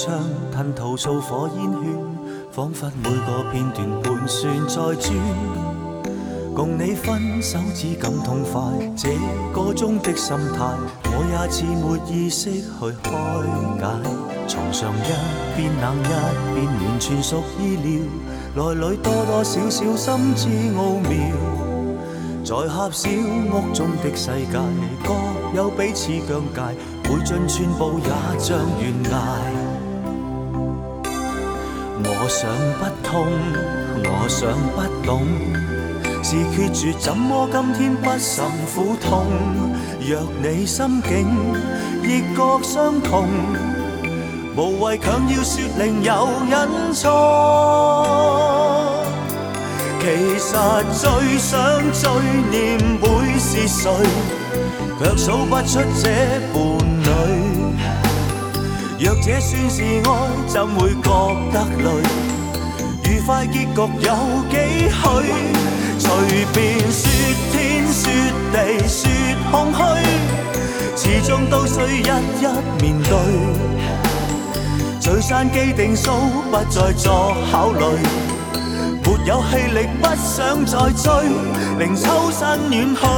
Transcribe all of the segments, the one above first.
窗，吞吐素火煙圈，彷彿每個片段盤旋在轉。共你分手只感痛快，這個中的心態，我也似沒意識去開解。床上一邊冷一邊暖，全屬意料，內裏多多少少心知奧妙。在狹小屋中的世界，各有彼此疆界，每進寸步也像懸崖。我想不通，我想不懂，是決絕，怎麼今天不甚苦痛？若你心境亦覺相同，無謂強要說另有隱藏。其實最想最念會是誰，卻數不出這伴侶。若這算是愛，怎會覺得累？愉快結局有幾許？隨便說天說地說空虛，始終都需一一面對。聚散既定數，不再作考慮。沒有氣力，不想再追，令抽身遠去。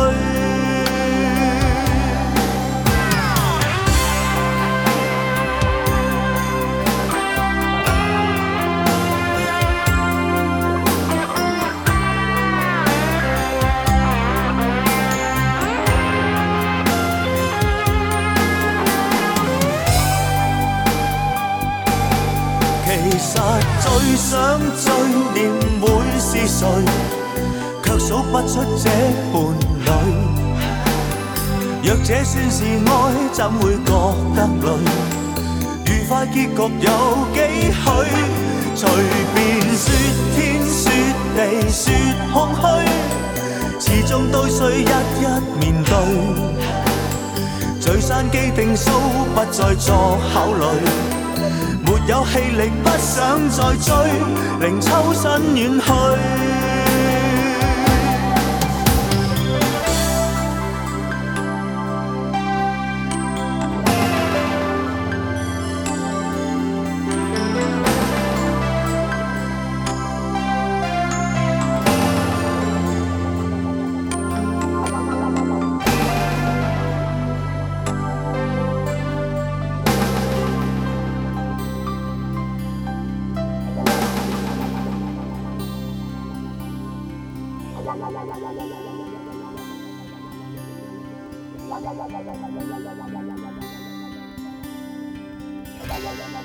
其實最想最念會是誰，卻數不出這伴侶。若這算是愛，怎會覺得累？愉快結局有幾許？隨便說天說地說空虛，始終都需一一面對。聚散既定數，不再作考慮。沒有氣力，不想再追，令抽身遠去。 la la la la la la la la la la la la la